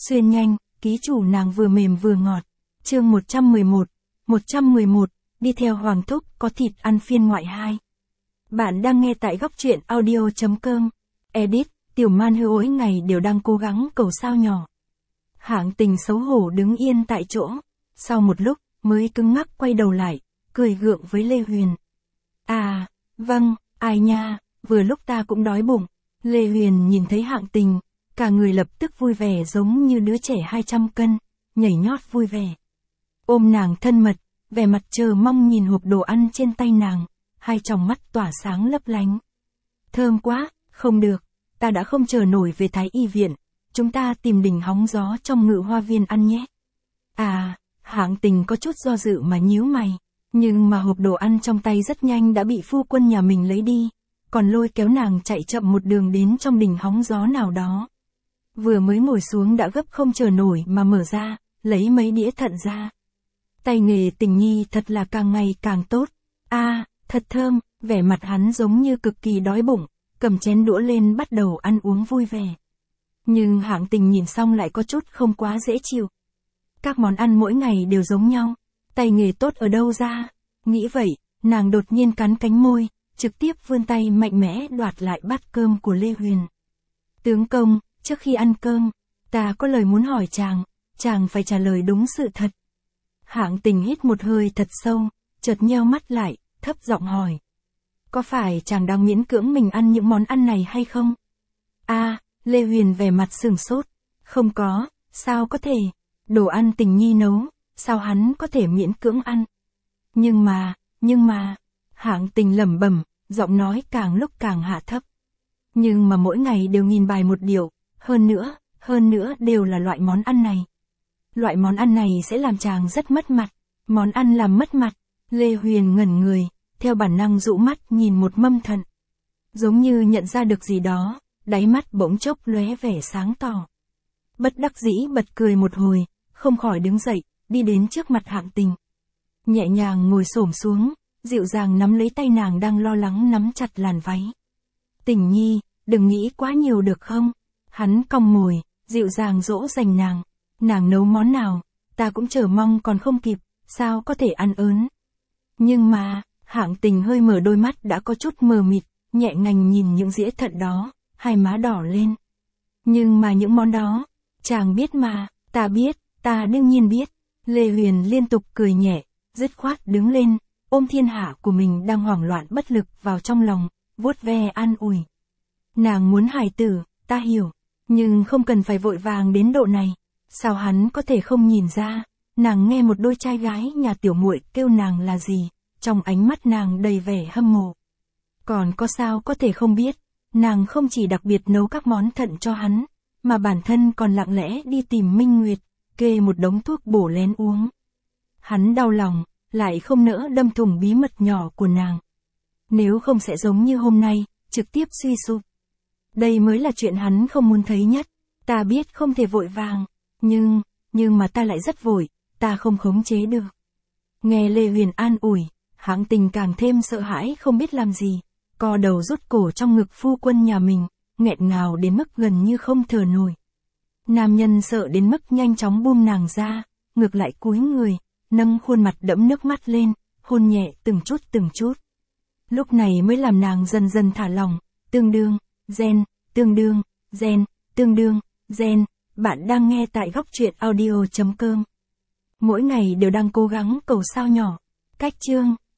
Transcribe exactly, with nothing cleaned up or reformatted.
Xuyên nhanh, ký chủ nàng vừa mềm vừa ngọt. Chương một trăm mười một, một trăm mười một, đi theo Hoàng Thúc có thịt ăn phiên ngoại hai. Bạn đang nghe tại góc truyện audio chấm com. Edit, Tiểu Man hư mỗi ngày đều đang cố gắng cầu sao nhỏ. Hạng Tình xấu hổ đứng yên tại chỗ. Sau một lúc, mới cứng ngắc quay đầu lại, cười gượng với Lê Huyền. À, vâng, ai nha, vừa lúc ta cũng đói bụng. Lê Huyền nhìn thấy Hạng Tình, cả người lập tức vui vẻ giống như đứa trẻ hai trăm cân, nhảy nhót vui vẻ. Ôm nàng thân mật, vẻ mặt chờ mong nhìn hộp đồ ăn trên tay nàng, hai tròng mắt tỏa sáng lấp lánh. Thơm quá, không được, ta đã không chờ nổi về Thái Y viện, chúng ta tìm đỉnh hóng gió trong Ngự Hoa Viên ăn nhé. À, Hạng Tình có chút do dự mà nhíu mày, nhưng mà hộp đồ ăn trong tay rất nhanh đã bị phu quân nhà mình lấy đi, còn lôi kéo nàng chạy chậm một đường đến trong đỉnh hóng gió nào đó. Vừa mới ngồi xuống đã gấp không chờ nổi mà mở ra, lấy mấy đĩa thận ra. Tay nghề Tình Nhi thật là càng ngày càng tốt. A, à, thật thơm, vẻ mặt hắn giống như cực kỳ đói bụng, cầm chén đũa lên bắt đầu ăn uống vui vẻ. Nhưng Hạng Tình nhìn xong lại có chút không quá dễ chịu. Các món ăn mỗi ngày đều giống nhau, tay nghề tốt ở đâu ra? Nghĩ vậy, nàng đột nhiên cắn cánh môi, trực tiếp vươn tay mạnh mẽ đoạt lại bát cơm của Lê Huyền. Tướng công, trước khi ăn cơm, ta có lời muốn hỏi chàng, chàng phải trả lời đúng sự thật. Hạng Tình hít một hơi thật sâu, chợt nheo mắt lại, thấp giọng hỏi. Có phải chàng đang miễn cưỡng mình ăn những món ăn này hay không? A, à, Lê Huyền vẻ mặt sửng sốt. Không có, sao có thể? Đồ ăn Tình Nhi nấu, sao hắn có thể miễn cưỡng ăn? Nhưng mà, nhưng mà, Hạng Tình lẩm bẩm, giọng nói càng lúc càng hạ thấp. Nhưng mà mỗi ngày đều nghìn bài một điệu, hơn nữa, hơn nữa đều là loại món ăn này. Loại món ăn này sẽ làm chàng rất mất mặt. Món ăn làm mất mặt. Lê Huyền ngẩn người, theo bản năng dụ mắt nhìn một mâm thận. Giống như nhận ra được gì đó, đáy mắt bỗng chốc lóe vẻ sáng tỏ. Bất đắc dĩ bật cười một hồi, không khỏi đứng dậy, đi đến trước mặt Hạng Tình. Nhẹ nhàng ngồi xổm xuống, dịu dàng nắm lấy tay nàng đang lo lắng nắm chặt làn váy. Tình Nhi, đừng nghĩ quá nhiều được không? Hắn cong môi, dịu dàng dỗ dành nàng. Nàng nấu món nào, ta cũng chờ mong còn không kịp, sao có thể ăn ớn. Nhưng mà, Hạng Tình hơi mở đôi mắt đã có chút mờ mịt, nhẹ ngành nhìn những dĩa thận đó, hai má đỏ lên. Nhưng mà những món đó, chàng biết mà, ta biết, ta đương nhiên biết. Lê Huyền liên tục cười nhẹ, dứt khoát đứng lên, ôm thiên hạ của mình đang hoảng loạn bất lực vào trong lòng, vuốt ve an ủi. Nàng muốn hài tử, ta hiểu, nhưng không cần phải vội vàng đến độ này. Sao hắn có thể không nhìn ra, nàng nghe một đôi trai gái nhà tiểu muội kêu nàng là gì, trong ánh mắt nàng đầy vẻ hâm mộ. Còn có sao có thể không biết, nàng không chỉ đặc biệt nấu các món thận cho hắn, mà bản thân còn lặng lẽ đi tìm Minh Nguyệt, kê một đống thuốc bổ lén uống. Hắn đau lòng, lại không nỡ đâm thủng bí mật nhỏ của nàng. Nếu không sẽ giống như hôm nay, trực tiếp suy sụp. Đây mới là chuyện hắn không muốn thấy nhất, ta biết không thể vội vàng. Nhưng, nhưng mà ta lại rất vội, ta không khống chế được. Nghe Lê Huyền an ủi, Hạng Tình càng thêm sợ hãi không biết làm gì, co đầu rút cổ trong ngực phu quân nhà mình, nghẹn ngào đến mức gần như không thở nổi. Nam nhân sợ đến mức nhanh chóng buông nàng ra, ngược lại cúi người, nâng khuôn mặt đẫm nước mắt lên, hôn nhẹ từng chút từng chút. Lúc này mới làm nàng dần dần thả lỏng, tương đương, gen, tương đương, gen, tương đương, gen. Bạn đang nghe tại góc truyện audio chấm com. Mỗi ngày đều đang cố gắng cầu sao nhỏ. Cách chương